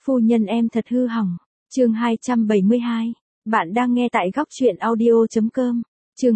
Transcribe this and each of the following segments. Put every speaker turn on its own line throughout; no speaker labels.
Phu nhân em thật hư hỏng. Chương 272. Bạn đang nghe tại góc truyện audio.com. Chương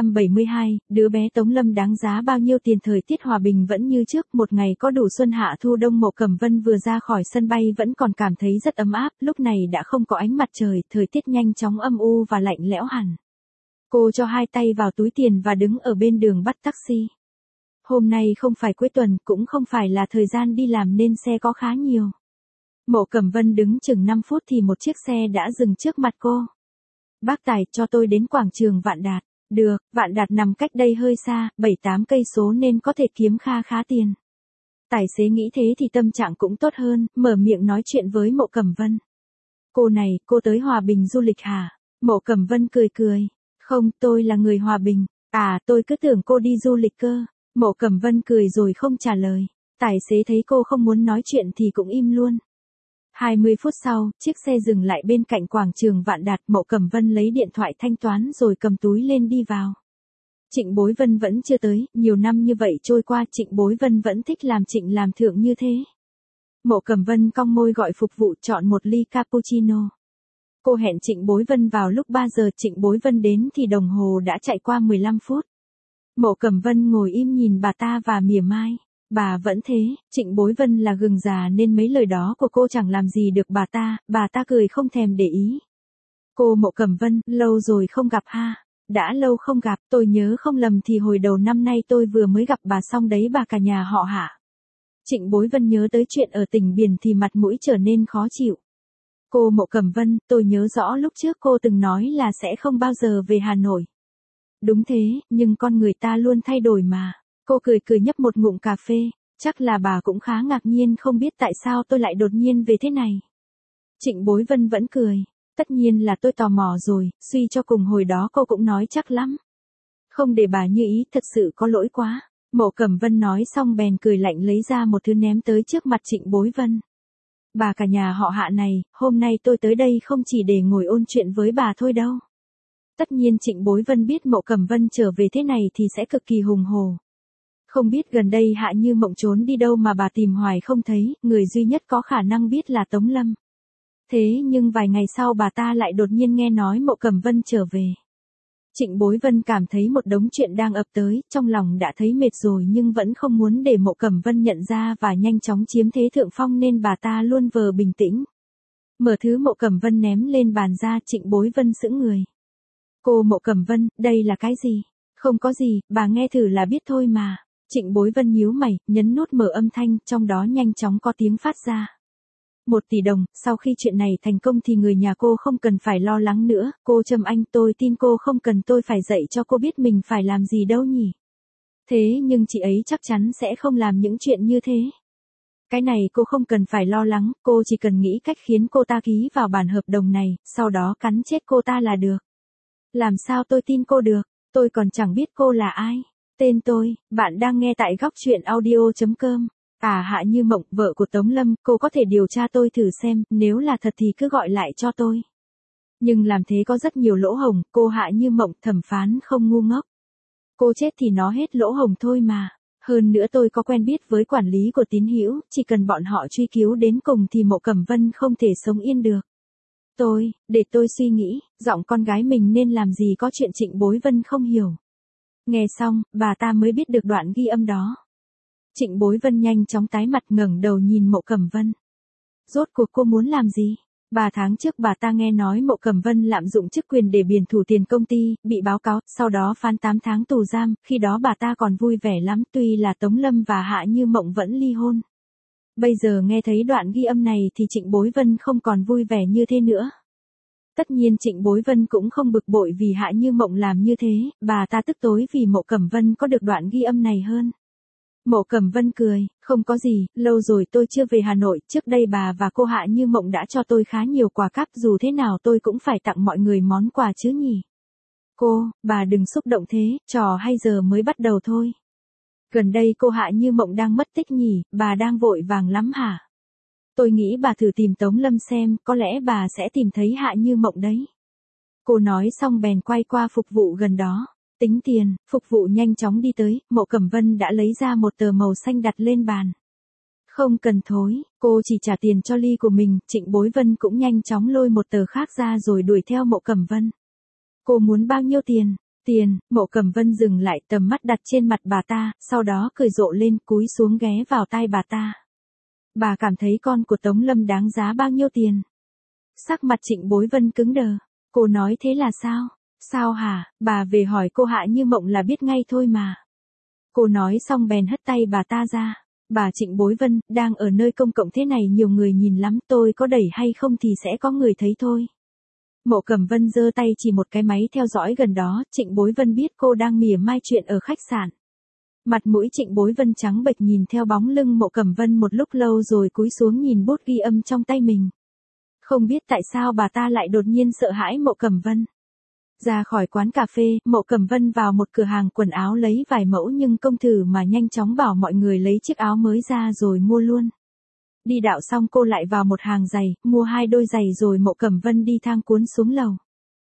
272, đứa bé Tống Lâm đáng giá bao nhiêu tiền. Thời tiết hòa bình vẫn như trước, một ngày có đủ xuân hạ thu đông. Mộ Cẩm Vân vừa ra khỏi sân bay vẫn còn cảm thấy rất ấm áp, lúc này đã không có ánh mặt trời, thời tiết nhanh chóng âm u và lạnh lẽo hẳn. Cô cho hai tay vào túi tiền và đứng ở bên đường bắt taxi. Hôm nay không phải cuối tuần, cũng không phải là thời gian đi làm nên xe có khá nhiều. Mộ Cẩm Vân đứng chừng 5 phút thì một chiếc xe đã dừng trước mặt cô. Bác tài, cho tôi đến quảng trường Vạn Đạt. Được, Vạn Đạt nằm cách đây hơi xa, 7-8 cây số nên có thể kiếm khá tiền. Tài xế nghĩ thế thì tâm trạng cũng tốt hơn, mở miệng nói chuyện với Mộ Cẩm Vân. Cô này, cô tới Hòa Bình du lịch hả? Mộ Cẩm Vân cười. Không, tôi là người Hòa Bình. À, tôi cứ tưởng cô đi du lịch cơ. Mộ Cẩm Vân cười rồi không trả lời. Tài xế thấy cô không muốn nói chuyện thì cũng im luôn. 20 phút sau, chiếc xe dừng lại bên cạnh quảng trường Vạn Đạt. Mộ Cẩm Vân lấy điện thoại thanh toán rồi cầm túi lên đi vào. Trịnh Bối Vân vẫn chưa tới, nhiều năm như vậy trôi qua Trịnh Bối Vân vẫn thích làm trịnh làm thượng như thế. Mộ Cẩm Vân cong môi gọi phục vụ chọn một ly cappuccino. Cô hẹn Trịnh Bối Vân vào lúc 3 giờ, Trịnh Bối Vân đến thì đồng hồ đã chạy qua 15 phút. Mộ Cẩm Vân ngồi im nhìn bà ta và mỉa mai. Bà vẫn thế, Trịnh Bối Vân là gừng già nên mấy lời đó của cô chẳng làm gì được bà ta cười không thèm để ý. Cô Mộ Cẩm Vân, lâu rồi không gặp ha. Đã lâu không gặp, tôi nhớ không lầm thì hồi đầu năm nay tôi vừa mới gặp bà xong đấy, bà cả nhà họ Hạ. Trịnh Bối Vân nhớ tới chuyện ở tỉnh biển thì mặt mũi trở nên khó chịu. Cô Mộ Cẩm Vân, tôi nhớ rõ lúc trước cô từng nói là sẽ không bao giờ về Hà Nội. Đúng thế, nhưng con người ta luôn thay đổi mà. Cô cười nhấp một ngụm cà phê, chắc là bà cũng khá ngạc nhiên không biết tại sao tôi lại đột nhiên về thế này. Trịnh Bối Vân vẫn cười, tất nhiên là tôi tò mò rồi, suy cho cùng hồi đó cô cũng nói chắc lắm. Không để bà như ý, thật sự có lỗi quá. Mộ Cẩm Vân nói xong bèn cười lạnh lấy ra một thứ ném tới trước mặt Trịnh Bối Vân. Bà cả nhà họ Hạ này, hôm nay tôi tới đây không chỉ để ngồi ôn chuyện với bà thôi đâu. Tất nhiên Trịnh Bối Vân biết Mộ Cẩm Vân trở về thế này thì sẽ cực kỳ hùng hổ. Không biết gần đây Hạ Như Mộng trốn đi đâu mà bà tìm hoài không thấy, người duy nhất có khả năng biết là Tống Lâm. Thế nhưng vài ngày sau bà ta lại đột nhiên nghe nói Mộ Cẩm Vân trở về. Trịnh Bối Vân cảm thấy một đống chuyện đang ập tới, trong lòng đã thấy mệt rồi nhưng vẫn không muốn để Mộ Cẩm Vân nhận ra và nhanh chóng chiếm thế thượng phong nên bà ta luôn vờ bình tĩnh. Mở thứ Mộ Cẩm Vân ném lên bàn ra, Trịnh Bối Vân sững người. Cô Mộ Cẩm Vân, đây là cái gì? Không có gì, bà nghe thử là biết thôi mà. Trịnh Bối Vân nhíu mày, nhấn nút mở âm thanh, trong đó nhanh chóng có tiếng phát ra. 1 tỷ đồng, sau khi chuyện này thành công thì người nhà cô không cần phải lo lắng nữa. Cô Trâm Anh, tôi tin cô không cần tôi phải dạy cho cô biết mình phải làm gì đâu nhỉ. Thế nhưng chị ấy chắc chắn sẽ không làm những chuyện như thế. Cái này cô không cần phải lo lắng, cô chỉ cần nghĩ cách khiến cô ta ký vào bản hợp đồng này, sau đó cắn chết cô ta là được. Làm sao tôi tin cô được, tôi còn chẳng biết cô là ai. Tên tôi, bạn đang nghe tại góc truyện audio.com. À, Hạ Như Mộng, vợ của Tống Lâm, cô có thể điều tra tôi thử xem, nếu là thật thì cứ gọi lại cho tôi. Nhưng làm thế có rất nhiều lỗ hổng, cô Hạ Như Mộng, thẩm phán không ngu ngốc. Cô chết thì nó hết lỗ hổng thôi mà. Hơn nữa tôi có quen biết với quản lý của Tín Hữu, chỉ cần bọn họ truy cứu đến cùng thì Mộ Cẩm Vân không thể sống yên được. Để tôi suy nghĩ, giọng con gái mình nên làm gì có chuyện Trịnh Bối Vân không hiểu. Nghe xong, bà ta mới biết được đoạn ghi âm đó. Trịnh Bối Vân nhanh chóng tái mặt ngẩng đầu nhìn Mộ Cẩm Vân. Rốt cuộc cô muốn làm gì? 3 tháng trước bà ta nghe nói Mộ Cẩm Vân lạm dụng chức quyền để biển thủ tiền công ty, bị báo cáo, sau đó phán 8 tháng tù giam, khi đó bà ta còn vui vẻ lắm, tuy là Tống Lâm và Hạ Như Mộng vẫn ly hôn. Bây giờ nghe thấy đoạn ghi âm này thì Trịnh Bối Vân không còn vui vẻ như thế nữa. Tất nhiên Trịnh Bối Vân cũng không bực bội vì Hạ Như Mộng làm như thế, bà ta tức tối vì Mộ Cẩm Vân có được đoạn ghi âm này hơn. Mộ Cẩm Vân cười, không có gì, lâu rồi tôi chưa về Hà Nội, trước đây bà và cô Hạ Như Mộng đã cho tôi khá nhiều quà cáp, dù thế nào tôi cũng phải tặng mọi người món quà chứ nhỉ. Bà đừng xúc động thế, trò hay giờ mới bắt đầu thôi. Gần đây cô Hạ Như Mộng đang mất tích nhỉ, bà đang vội vàng lắm hả? Tôi nghĩ bà thử tìm Tống Lâm xem, có lẽ bà sẽ tìm thấy Hạ Như Mộng đấy. Cô nói xong bèn quay qua phục vụ gần đó. Tính tiền, phục vụ nhanh chóng đi tới, Mộ Cẩm Vân đã lấy ra một tờ màu xanh đặt lên bàn. Không cần thối, cô chỉ trả tiền cho ly của mình, Trịnh Bối Vân cũng nhanh chóng lôi một tờ khác ra rồi đuổi theo Mộ Cẩm Vân. Cô muốn bao nhiêu tiền? Tiền, Mộ Cẩm Vân dừng lại, tầm mắt đặt trên mặt bà ta, sau đó cười rộ lên, cúi xuống ghé vào tai bà ta. Bà cảm thấy con của Tống Lâm đáng giá bao nhiêu tiền? Sắc mặt Trịnh Bối Vân cứng đờ. Cô nói thế là sao? Sao hả? Bà về hỏi cô Hạ Như Mộng là biết ngay thôi mà. Cô nói xong bèn hất tay bà ta ra. Bà Trịnh Bối Vân, đang ở nơi công cộng thế này nhiều người nhìn lắm, tôi có đẩy hay không thì sẽ có người thấy thôi. Mộ Cẩm Vân giơ tay chỉ một cái máy theo dõi gần đó, Trịnh Bối Vân biết cô đang mỉa mai chuyện ở khách sạn. Mặt mũi Trịnh Bối Vân trắng bệch nhìn theo bóng lưng Mộ Cẩm Vân một lúc lâu rồi cúi xuống nhìn bút ghi âm trong tay mình. Không biết tại sao bà ta lại đột nhiên sợ hãi Mộ Cẩm Vân. Ra khỏi quán cà phê, Mộ Cẩm Vân vào một cửa hàng quần áo lấy vài mẫu nhưng không thử mà nhanh chóng bảo mọi người lấy chiếc áo mới ra rồi mua luôn. Đi đạo xong cô lại vào một hàng giày, mua 2 đôi giày rồi Mộ Cẩm Vân đi thang cuốn xuống lầu.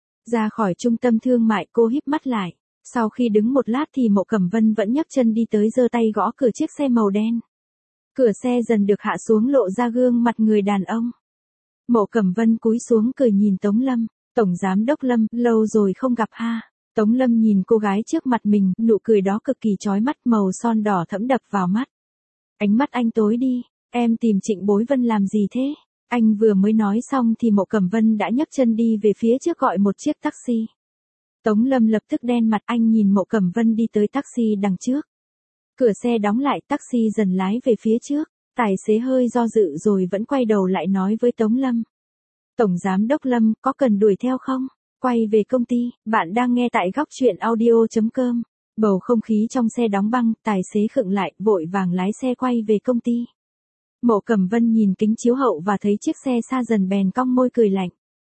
Ra khỏi trung tâm thương mại cô híp mắt lại. Sau khi đứng một lát thì Mộ Cẩm Vân vẫn nhấc chân đi tới giơ tay gõ cửa chiếc xe màu đen. Cửa xe dần được hạ xuống lộ ra gương mặt người đàn ông. Mộ Cẩm Vân cúi xuống cười nhìn Tống Lâm. Tổng giám đốc Lâm, lâu rồi không gặp ha. Tống Lâm nhìn cô gái trước mặt mình, nụ cười đó cực kỳ chói mắt, màu son đỏ thẫm đập vào mắt. Ánh mắt anh tối đi, em tìm Trịnh Bối Vân làm gì thế? Anh vừa mới nói xong thì Mộ Cẩm Vân đã nhấc chân đi về phía trước gọi một chiếc taxi. Tống Lâm lập tức đen mặt, anh nhìn Mộ Cẩm Vân đi tới taxi đằng trước. Cửa xe đóng lại, taxi dần lái về phía trước, tài xế hơi do dự rồi vẫn quay đầu lại nói với Tống Lâm. Tổng giám đốc Lâm, có cần đuổi theo không? Quay về công ty, bạn đang nghe tại góc truyện audio.com. Bầu không khí trong xe đóng băng, tài xế khựng lại, vội vàng lái xe quay về công ty. Mộ Cẩm Vân nhìn kính chiếu hậu và thấy chiếc xe xa dần bèn cong môi cười lạnh.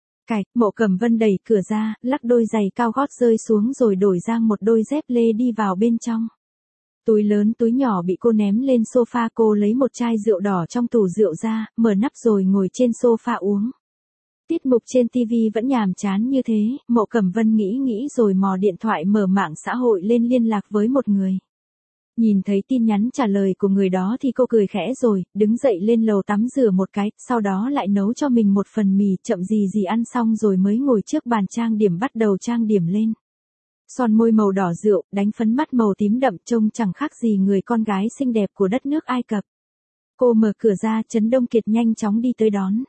Mộ Cẩm Vân đẩy cửa ra, lắc đôi giày cao gót rơi xuống rồi đổi sang một đôi dép lê đi vào bên trong. Túi lớn túi nhỏ bị cô ném lên sofa, cô lấy một chai rượu đỏ trong tủ rượu ra, mở nắp rồi ngồi trên sofa uống. Tiết mục trên TV vẫn nhàm chán như thế, Mộ Cẩm Vân nghĩ rồi mò điện thoại mở mạng xã hội lên liên lạc với một người. Nhìn thấy tin nhắn trả lời của người đó thì cô cười khẽ rồi, đứng dậy lên lầu tắm rửa một cái, sau đó lại nấu cho mình một phần mì, chậm gì ăn xong rồi mới ngồi trước bàn trang điểm bắt đầu trang điểm lên. Son môi màu đỏ rượu, đánh phấn mắt màu tím đậm trông chẳng khác gì người con gái xinh đẹp của đất nước Ai Cập. Cô mở cửa ra, Trần Đông Kiệt nhanh chóng đi tới đón.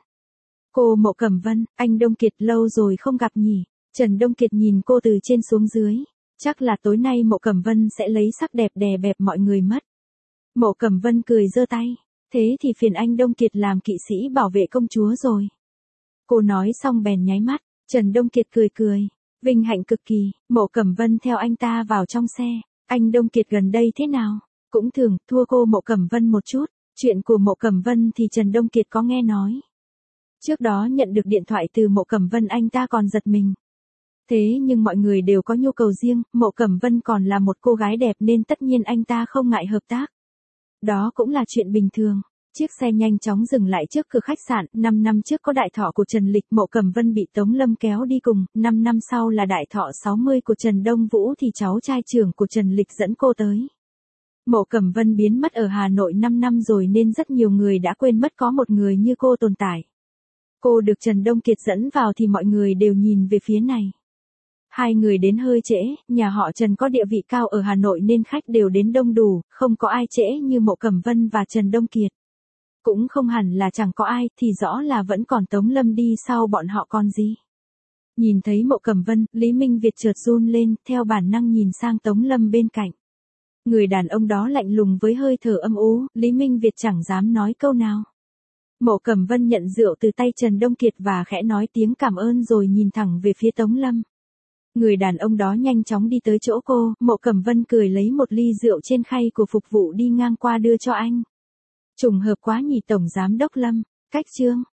Cô Mộ Cẩm Vân, anh Đông Kiệt lâu rồi không gặp nhỉ? Trần Đông Kiệt nhìn cô từ trên xuống dưới. Chắc là tối nay Mộ Cẩm Vân sẽ lấy sắc đẹp đè bẹp mọi người mất. Mộ Cẩm Vân cười giơ tay. Thế thì phiền anh Đông Kiệt làm kỵ sĩ bảo vệ công chúa rồi. Cô nói xong bèn nháy mắt. Trần Đông Kiệt cười. Vinh hạnh cực kỳ, Mộ Cẩm Vân theo anh ta vào trong xe. Anh Đông Kiệt gần đây thế nào? Cũng thường, thua cô Mộ Cẩm Vân một chút. Chuyện của Mộ Cẩm Vân thì Trần Đông Kiệt có nghe nói. Trước đó nhận được điện thoại từ Mộ Cẩm Vân anh ta còn giật mình. Thế nhưng mọi người đều có nhu cầu riêng, Mộ Cẩm Vân còn là một cô gái đẹp nên tất nhiên anh ta không ngại hợp tác. Đó cũng là chuyện bình thường. Chiếc xe nhanh chóng dừng lại trước cửa khách sạn, 5 năm trước có đại thọ của Trần Lịch, Mộ Cẩm Vân bị Tống Lâm kéo đi cùng, 5 năm sau là đại thọ 60 của Trần Đông Vũ thì cháu trai trưởng của Trần Lịch dẫn cô tới. Mộ Cẩm Vân biến mất ở Hà Nội 5 năm rồi nên rất nhiều người đã quên mất có một người như cô tồn tại. Cô được Trần Đông Kiệt dẫn vào thì mọi người đều nhìn về phía này. Hai người đến hơi trễ, nhà họ Trần có địa vị cao ở Hà Nội nên khách đều đến đông đủ, không có ai trễ như Mộ Cẩm Vân và Trần Đông Kiệt. Cũng không hẳn là chẳng có ai, thì rõ là vẫn còn Tống Lâm đi sau bọn họ còn gì. Nhìn thấy Mộ Cẩm Vân, Lý Minh Việt chợt run lên, theo bản năng nhìn sang Tống Lâm bên cạnh. Người đàn ông đó lạnh lùng với hơi thở âm u, Lý Minh Việt chẳng dám nói câu nào. Mộ Cẩm Vân nhận rượu từ tay Trần Đông Kiệt và khẽ nói tiếng cảm ơn rồi nhìn thẳng về phía Tống Lâm. Người đàn ông đó nhanh chóng đi tới chỗ cô, Mộ Cẩm Vân cười lấy một ly rượu trên khay của phục vụ đi ngang qua đưa cho anh. Trùng hợp quá nhỉ Tổng Giám Đốc Lâm, cách chương.